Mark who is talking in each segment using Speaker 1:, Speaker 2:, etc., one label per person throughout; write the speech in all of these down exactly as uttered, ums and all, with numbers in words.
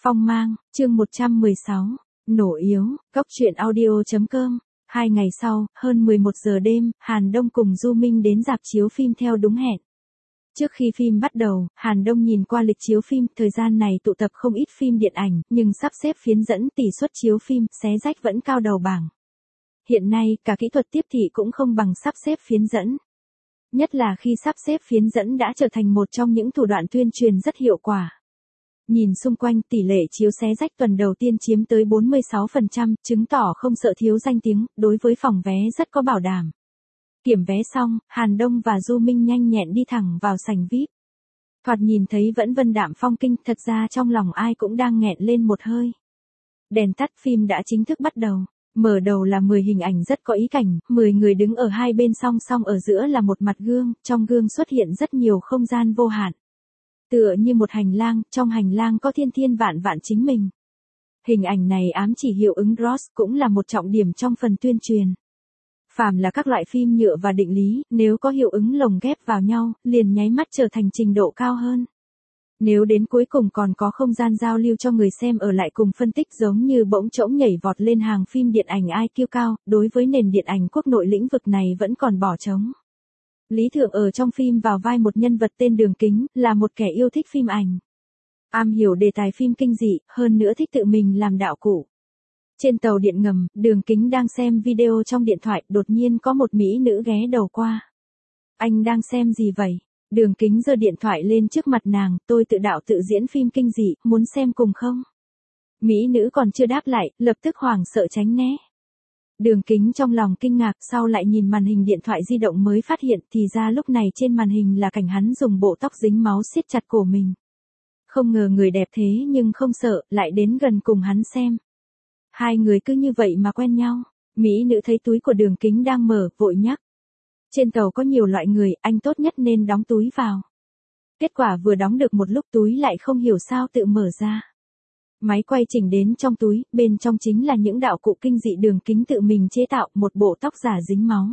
Speaker 1: Phong mang, chương một trăm mười sáu, nổ yếu, Cóc truyện audio chấm com. Hai ngày sau, hơn mười một giờ đêm, Hàn Đông cùng Du Minh đến rạp chiếu phim theo đúng hẹn. Trước khi phim bắt đầu, Hàn Đông nhìn qua lịch chiếu phim, thời gian này tụ tập không ít phim điện ảnh, nhưng sắp xếp phiến dẫn tỷ suất chiếu phim, xé rách vẫn cao đầu bảng. Hiện nay, cả kỹ thuật tiếp thị cũng không bằng sắp xếp phiến dẫn. Nhất là khi sắp xếp phiến dẫn đã trở thành một trong những thủ đoạn tuyên truyền rất hiệu quả. Nhìn xung quanh, tỷ lệ chiếu xé rách tuần đầu tiên chiếm tới bốn mươi sáu phần trăm, chứng tỏ không sợ thiếu danh tiếng, đối với phòng vé rất có bảo đảm. Kiểm vé xong, Hàn Đông và Du Minh nhanh nhẹn đi thẳng vào sảnh vi ai pi. Thoạt nhìn thấy vẫn vân đạm phong kinh, thật ra trong lòng ai cũng đang nghẹn lên một hơi. Đèn tắt, phim đã chính thức bắt đầu. Mở đầu là mười hình ảnh rất có ý cảnh, mười người đứng ở hai bên song song, ở giữa là một mặt gương, trong gương xuất hiện rất nhiều không gian vô hạn. Tựa như một hành lang, trong hành lang có thiên thiên vạn vạn chính mình. Hình ảnh này ám chỉ hiệu ứng Ross, cũng là một trọng điểm trong phần tuyên truyền. Phàm là các loại phim nhựa và định lý, nếu có hiệu ứng lồng ghép vào nhau, liền nháy mắt trở thành trình độ cao hơn. Nếu đến cuối cùng còn có không gian giao lưu cho người xem ở lại cùng phân tích, giống như bỗng trỗng nhảy vọt lên hàng phim điện ảnh i kiu cao, đối với nền điện ảnh quốc nội lĩnh vực này vẫn còn bỏ trống. Lý Thượng ở trong phim vào vai một nhân vật tên Đường Kính, là một kẻ yêu thích phim ảnh. Am hiểu đề tài phim kinh dị, hơn nữa thích tự mình làm đạo cụ. Trên tàu điện ngầm, Đường Kính đang xem video trong điện thoại, đột nhiên có một mỹ nữ ghé đầu qua. Anh đang xem gì vậy? Đường Kính giơ điện thoại lên trước mặt nàng, tôi tự đạo tự diễn phim kinh dị, muốn xem cùng không? Mỹ nữ còn chưa đáp lại, lập tức hoảng sợ tránh né. Đường Kính trong lòng kinh ngạc, sau lại nhìn màn hình điện thoại di động mới phát hiện, thì ra lúc này trên màn hình là cảnh hắn dùng bộ tóc dính máu siết chặt cổ mình. Không ngờ người đẹp thế nhưng không sợ, lại đến gần cùng hắn xem. Hai người cứ như vậy mà quen nhau. Mỹ nữ thấy túi của Đường Kính đang mở, vội nhắc. Trên tàu có nhiều loại người, anh tốt nhất nên đóng túi vào. Kết quả vừa đóng được một lúc túi lại không hiểu sao tự mở ra. Máy quay chỉnh đến trong túi, bên trong chính là những đạo cụ kinh dị Đường Kính tự mình chế tạo, một bộ tóc giả dính máu.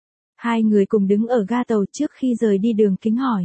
Speaker 1: Hai người cùng đứng ở ga tàu, trước khi rời đi Đường Kính hỏi.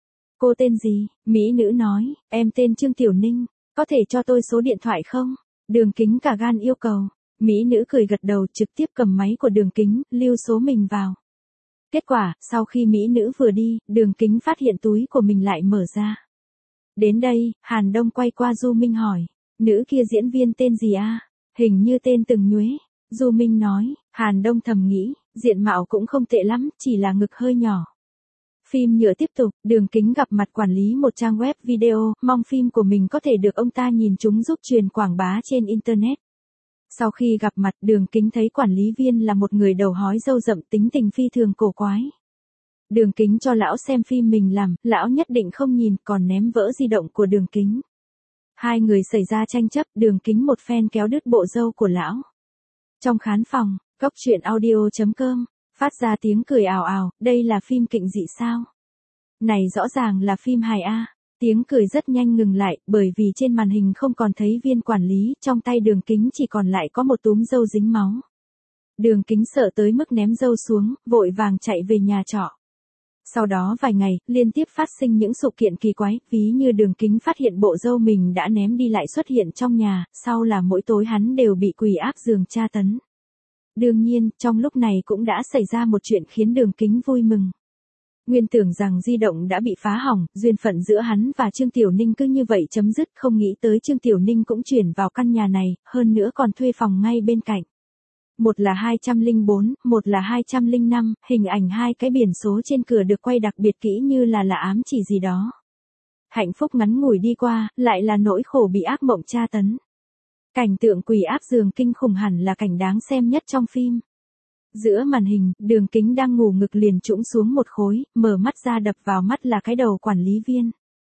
Speaker 1: Cô tên gì? Mỹ nữ nói, em tên Trương Tiểu Ninh, có thể cho tôi số điện thoại không? Đường Kính cả gan yêu cầu. Mỹ nữ cười gật đầu, trực tiếp cầm máy của Đường Kính, lưu số mình vào. Kết quả, sau khi Mỹ nữ vừa đi, Đường Kính phát hiện túi của mình lại mở ra. Đến đây, Hàn Đông quay qua Du Minh hỏi. Nữ kia diễn viên tên gì a? À? Hình như tên Từng Nhuế. Du Minh nói. Hàn Đông thầm nghĩ, diện mạo cũng không tệ lắm, chỉ là ngực hơi nhỏ. Phim nhựa tiếp tục, Đường Kính gặp mặt quản lý một trang web video, mong phim của mình có thể được ông ta nhìn chúng giúp truyền quảng bá trên Internet. Sau khi gặp mặt, Đường Kính thấy quản lý viên là một người đầu hói râu rậm, tính tình phi thường cổ quái. Đường Kính cho lão xem phim mình làm, lão nhất định không nhìn, còn ném vỡ di động của Đường Kính. Hai người xảy ra tranh chấp, Đường Kính một phen kéo đứt bộ râu của lão. Trong khán phòng, Cóc truyện audio chấm com, phát ra tiếng cười ào ào, đây là phim kinh dị sao? Này rõ ràng là phim hài a. Tiếng cười rất nhanh ngừng lại, bởi vì trên màn hình không còn thấy viên quản lý, trong tay Đường Kính chỉ còn lại có một túm râu dính máu. Đường Kính sợ tới mức ném râu xuống, vội vàng chạy về nhà trọ. Sau đó vài ngày, liên tiếp phát sinh những sự kiện kỳ quái, ví như Đường Kính phát hiện bộ râu mình đã ném đi lại xuất hiện trong nhà, sau là mỗi tối hắn đều bị quỳ áp giường tra tấn. Đương nhiên, trong lúc này cũng đã xảy ra một chuyện khiến Đường Kính vui mừng. Nguyên tưởng rằng di động đã bị phá hỏng, duyên phận giữa hắn và Trương Tiểu Ninh cứ như vậy chấm dứt, không nghĩ tới Trương Tiểu Ninh cũng chuyển vào căn nhà này, hơn nữa còn thuê phòng ngay bên cạnh. Một là hai trăm lẻ bốn, một là hai trăm lẻ năm, hình ảnh hai cái biển số trên cửa được quay đặc biệt kỹ như là là ám chỉ gì đó. Hạnh phúc ngắn ngủi đi qua, lại là nỗi khổ bị ác mộng tra tấn. Cảnh tượng quỳ áp giường kinh khủng hẳn là cảnh đáng xem nhất trong phim. Giữa màn hình, Đường Kính đang ngủ, ngực liền trũng xuống một khối, mở mắt ra đập vào mắt là cái đầu quản lý viên.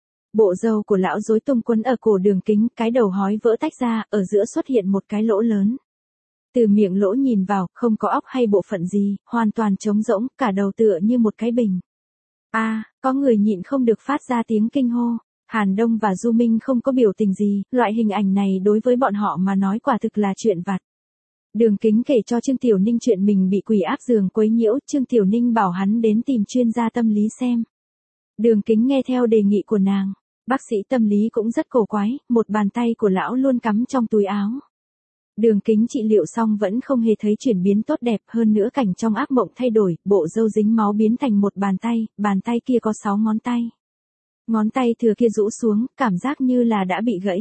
Speaker 1: Bộ râu của lão rối tung quấn ở cổ Đường Kính, cái đầu hói vỡ tách ra, ở giữa xuất hiện một cái lỗ lớn. Từ miệng lỗ nhìn vào, không có óc hay bộ phận gì, hoàn toàn trống rỗng, cả đầu tựa như một cái bình. A, à, có người nhịn không được phát ra tiếng kinh hô. Hàn Đông và Du Minh không có biểu tình gì, loại hình ảnh này đối với bọn họ mà nói quả thực là chuyện vặt. Đường Kính kể cho Trương Tiểu Ninh chuyện mình bị quỷ áp giường quấy nhiễu, Trương Tiểu Ninh bảo hắn đến tìm chuyên gia tâm lý xem. Đường Kính nghe theo đề nghị của nàng. Bác sĩ tâm lý cũng rất cổ quái, một bàn tay của lão luôn cắm trong túi áo. Đường Kính trị liệu xong vẫn không hề thấy chuyển biến tốt đẹp, hơn nữa cảnh trong ác mộng thay đổi, bộ râu dính máu biến thành một bàn tay, bàn tay kia có sáu ngón tay. Ngón tay thừa kia rũ xuống, cảm giác như là đã bị gãy.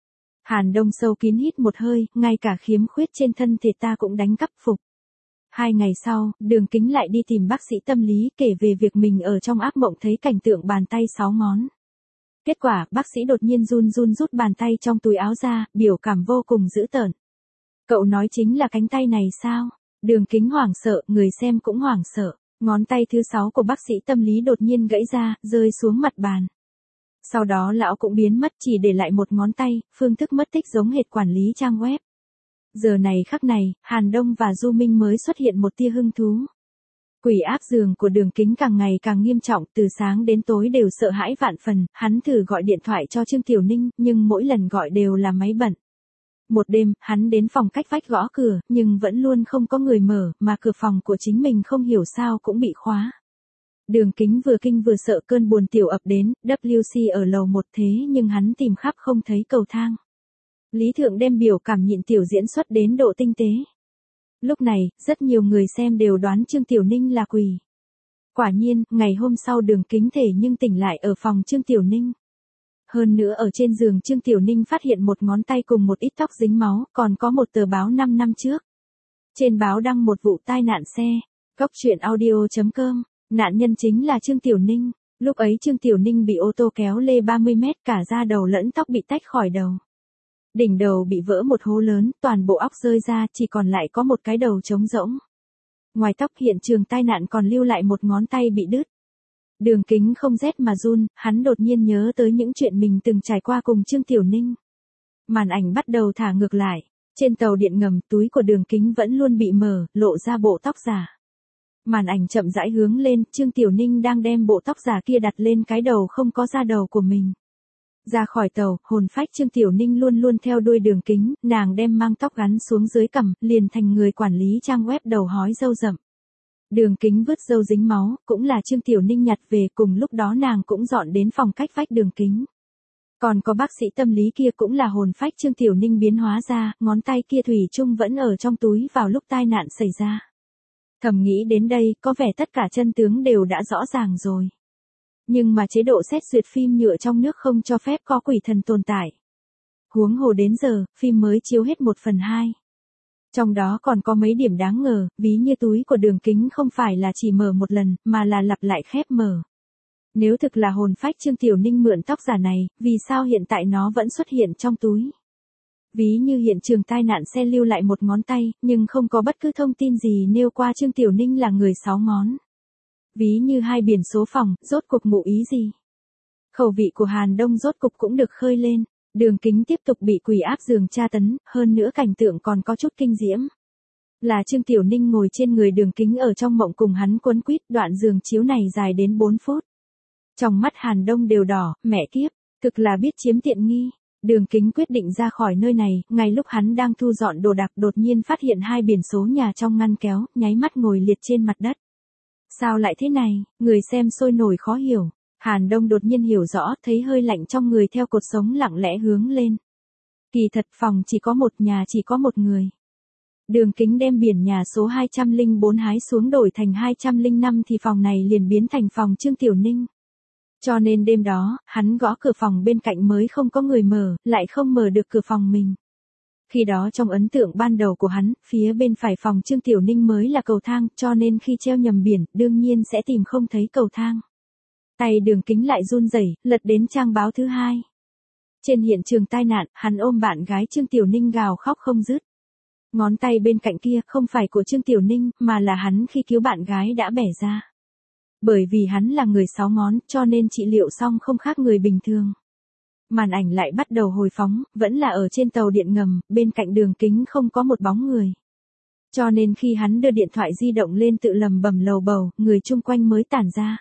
Speaker 1: Hàn Đông sâu kín hít một hơi, ngay cả khiếm khuyết trên thân thể ta cũng đánh cắp phục. Hai ngày sau, Đường Kính lại đi tìm bác sĩ tâm lý kể về việc mình ở trong ác mộng thấy cảnh tượng bàn tay sáu ngón. Kết quả, bác sĩ đột nhiên run run rút bàn tay trong túi áo ra, biểu cảm vô cùng dữ tợn. Cậu nói chính là cánh tay này sao? Đường Kính hoảng sợ, người xem cũng hoảng sợ. Ngón tay thứ sáu của bác sĩ tâm lý đột nhiên gãy ra, rơi xuống mặt bàn. Sau đó lão cũng biến mất, chỉ để lại một ngón tay, phương thức mất tích giống hệt quản lý trang web. Giờ này khắc này, Hàn Đông và Du Minh mới xuất hiện một tia hứng thú. Quỷ áp giường của Đường Kính càng ngày càng nghiêm trọng, từ sáng đến tối đều sợ hãi vạn phần, hắn thử gọi điện thoại cho Trương Tiểu Ninh, nhưng mỗi lần gọi đều là máy bận. Một đêm, hắn đến phòng cách vách gõ cửa, nhưng vẫn luôn không có người mở, mà cửa phòng của chính mình không hiểu sao cũng bị khóa. Đường Kính vừa kinh vừa sợ, cơn buồn tiểu ập đến, W C ở lầu một thế nhưng hắn tìm khắp không thấy cầu thang. Lý Thượng đem biểu cảm nhịn tiểu diễn xuất đến độ tinh tế. Lúc này, rất nhiều người xem đều đoán Trương Tiểu Ninh là quỷ. Quả nhiên, ngày hôm sau Đường Kính thể nhưng tỉnh lại ở phòng Trương Tiểu Ninh. Hơn nữa ở trên giường Trương Tiểu Ninh phát hiện một ngón tay cùng một ít tóc dính máu, còn có một tờ báo năm năm trước. Trên báo đăng một vụ tai nạn xe. Góc truyện audio chấm com. Nạn nhân chính là Trương Tiểu Ninh. Lúc ấy Trương Tiểu Ninh bị ô tô kéo lê ba mươi mét, cả da đầu lẫn tóc bị tách khỏi đầu. Đỉnh đầu bị vỡ một hố lớn, toàn bộ óc rơi ra, chỉ còn lại có một cái đầu trống rỗng. Ngoài tóc, hiện trường tai nạn còn lưu lại một ngón tay bị đứt. Đường Kính không rét mà run, hắn đột nhiên nhớ tới những chuyện mình từng trải qua cùng Trương Tiểu Ninh. Màn ảnh bắt đầu thả ngược lại. Trên tàu điện ngầm, túi của Đường Kính vẫn luôn bị mở, lộ ra bộ tóc giả. Màn ảnh chậm rãi hướng lên, Trương Tiểu Ninh đang đem bộ tóc giả kia đặt lên cái đầu không có da đầu của mình. Ra khỏi tàu, hồn phách Trương Tiểu Ninh luôn luôn theo đuôi Đường Kính, nàng đem mang tóc gắn xuống dưới cằm, liền thành người quản lý trang web đầu hói râu rậm. Đường Kính vứt râu dính máu, cũng là Trương Tiểu Ninh nhặt về, cùng lúc đó nàng cũng dọn đến phòng cách vách Đường Kính. Còn có bác sĩ tâm lý kia cũng là hồn phách Trương Tiểu Ninh biến hóa ra, ngón tay kia thủy chung vẫn ở trong túi vào lúc tai nạn xảy ra. Thầm nghĩ đến đây, có vẻ tất cả chân tướng đều đã rõ ràng rồi. Nhưng mà chế độ xét duyệt phim nhựa trong nước không cho phép có quỷ thần tồn tại. Huống hồ đến giờ, phim mới chiếu hết một phần hai. Trong đó còn có mấy điểm đáng ngờ, ví như túi của Đường Kính không phải là chỉ mở một lần, mà là lặp lại khép mở. Nếu thực là hồn phách Trương Tiểu Ninh mượn tóc giả này, vì sao hiện tại nó vẫn xuất hiện trong túi? Ví như hiện trường tai nạn xe lưu lại một ngón tay, nhưng không có bất cứ thông tin gì nêu qua Trương Tiểu Ninh là người sáu ngón. Ví như hai biển số phòng, rốt cục ngụ ý gì? Khẩu vị của Hàn Đông rốt cục cũng được khơi lên. Đường Kính tiếp tục bị quỷ áp giường tra tấn, hơn nữa cảnh tượng còn có chút kinh diễm. Là Trương Tiểu Ninh ngồi trên người Đường Kính ở trong mộng cùng hắn quấn quýt, đoạn giường chiếu này dài đến bốn phút. Trong mắt Hàn Đông đều đỏ, mẹ kiếp, cực là biết chiếm tiện nghi. Đường Kính quyết định ra khỏi nơi này, ngay lúc hắn đang thu dọn đồ đạc đột nhiên phát hiện hai biển số nhà trong ngăn kéo, nháy mắt ngồi liệt trên mặt đất. Sao lại thế này, người xem sôi nổi khó hiểu. Hàn Đông đột nhiên hiểu rõ, thấy hơi lạnh trong người theo cột sống lặng lẽ hướng lên. Kỳ thật phòng chỉ có một, nhà chỉ có một người. Đường Kính đem biển nhà số hai trăm lẻ bốn hái xuống đổi thành hai trăm lẻ năm thì phòng này liền biến thành phòng Trương Tiểu Ninh. Cho nên đêm đó, hắn gõ cửa phòng bên cạnh mới không có người mở, lại không mở được cửa phòng mình. Khi đó trong ấn tượng ban đầu của hắn, phía bên phải phòng Trương Tiểu Ninh mới là cầu thang, cho nên khi treo nhầm biển, đương nhiên sẽ tìm không thấy cầu thang. Tay Đường Kính lại run rẩy, lật đến trang báo thứ hai. Trên hiện trường tai nạn, hắn ôm bạn gái Trương Tiểu Ninh gào khóc không dứt. Ngón tay bên cạnh kia không phải của Trương Tiểu Ninh, mà là hắn khi cứu bạn gái đã bẻ ra. Bởi vì hắn là người sáu ngón, cho nên trị liệu xong không khác người bình thường. Màn ảnh lại bắt đầu hồi phóng, vẫn là ở trên tàu điện ngầm, bên cạnh Đường Kính không có một bóng người. Cho nên khi hắn đưa điện thoại di động lên tự lầm bầm lầu bầu, người chung quanh mới tản ra.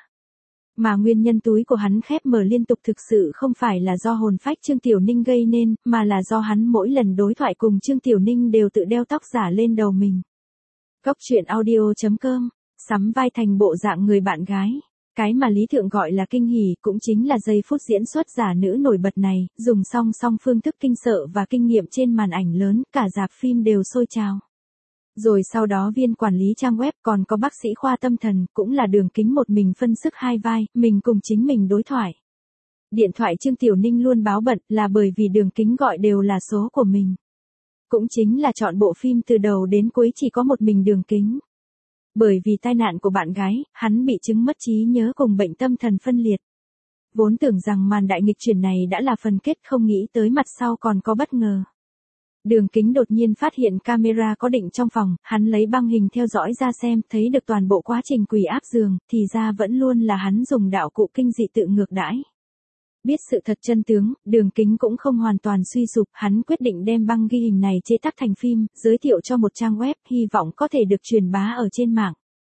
Speaker 1: Mà nguyên nhân túi của hắn khép mở liên tục thực sự không phải là do hồn phách Trương Tiểu Ninh gây nên, mà là do hắn mỗi lần đối thoại cùng Trương Tiểu Ninh đều tự đeo tóc giả lên đầu mình. Góc truyện audio chấm com, sắm vai thành bộ dạng người bạn gái. Cái mà Lý Thượng gọi là kinh hỉ cũng chính là giây phút diễn xuất giả nữ nổi bật này, dùng song song phương thức kinh sợ và kinh nghiệm trên màn ảnh lớn, cả rạp phim đều sôi trào. Rồi sau đó viên quản lý trang web còn có bác sĩ khoa tâm thần, cũng là Đường Kính một mình phân sức hai vai, mình cùng chính mình đối thoại. Điện thoại Trương Tiểu Ninh luôn báo bận là bởi vì Đường Kính gọi đều là số của mình. Cũng chính là chọn bộ phim từ đầu đến cuối chỉ có một mình Đường Kính. Bởi vì tai nạn của bạn gái, hắn bị chứng mất trí nhớ cùng bệnh tâm thần phân liệt. Vốn tưởng rằng màn đại nghịch chuyển này đã là phần kết, không nghĩ tới mặt sau còn có bất ngờ. Đường Kính đột nhiên phát hiện camera có định trong phòng, hắn lấy băng hình theo dõi ra xem, thấy được toàn bộ quá trình quỳ áp giường, thì ra vẫn luôn là hắn dùng đạo cụ kinh dị tự ngược đãi. Biết sự thật chân tướng, Đường Kính cũng không hoàn toàn suy sụp, hắn quyết định đem băng ghi hình này chế tác thành phim, giới thiệu cho một trang web, hy vọng có thể được truyền bá ở trên mạng.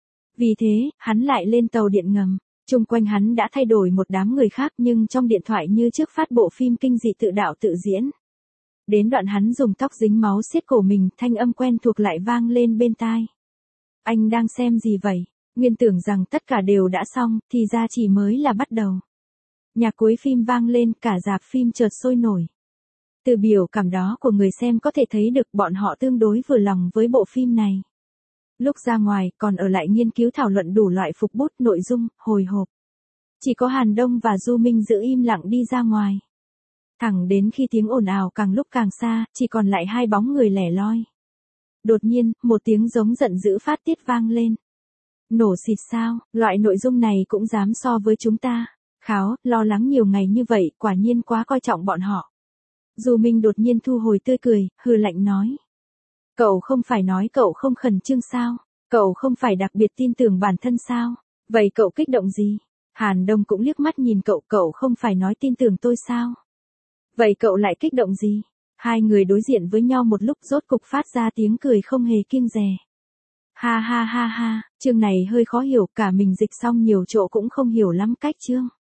Speaker 1: Vì thế, hắn lại lên tàu điện ngầm. Chung quanh hắn đã thay đổi một đám người khác, nhưng trong điện thoại như trước phát bộ phim kinh dị tự đạo tự diễn. Đến đoạn hắn dùng tóc dính máu siết cổ mình, thanh âm quen thuộc lại vang lên bên tai. Anh đang xem gì vậy? Nguyên tưởng rằng tất cả đều đã xong, thì ra chỉ mới là bắt đầu. Nhạc cuối phim vang lên, cả rạp phim chợt sôi nổi. Từ biểu cảm đó của người xem có thể thấy được bọn họ tương đối vừa lòng với bộ phim này. Lúc ra ngoài, còn ở lại nghiên cứu thảo luận đủ loại phục bút, nội dung, hồi hộp. Chỉ có Hàn Đông và Du Minh giữ im lặng đi ra ngoài. Thẳng đến khi tiếng ồn ào càng lúc càng xa, chỉ còn lại hai bóng người lẻ loi. Đột nhiên, một tiếng giống giận dữ phát tiết vang lên. Nổ xịt sao, loại nội dung này cũng dám so với chúng ta. Kháo, lo lắng nhiều ngày như vậy, quả nhiên quá coi trọng bọn họ. Du Minh đột nhiên thu hồi tươi cười, hừ lạnh nói. Cậu không phải nói cậu không khẩn trương sao? Cậu không phải đặc biệt tin tưởng bản thân sao? Vậy cậu kích động gì? Hàn Đông cũng liếc mắt nhìn cậu, cậu không phải nói tin tưởng tôi sao? Vậy cậu lại kích động gì? Hai người đối diện với nhau một lúc, rốt cục phát ra tiếng cười không hề kiêng dè. Ha ha ha ha, chương này hơi khó hiểu, cả mình dịch xong nhiều chỗ cũng không hiểu lắm cách chương.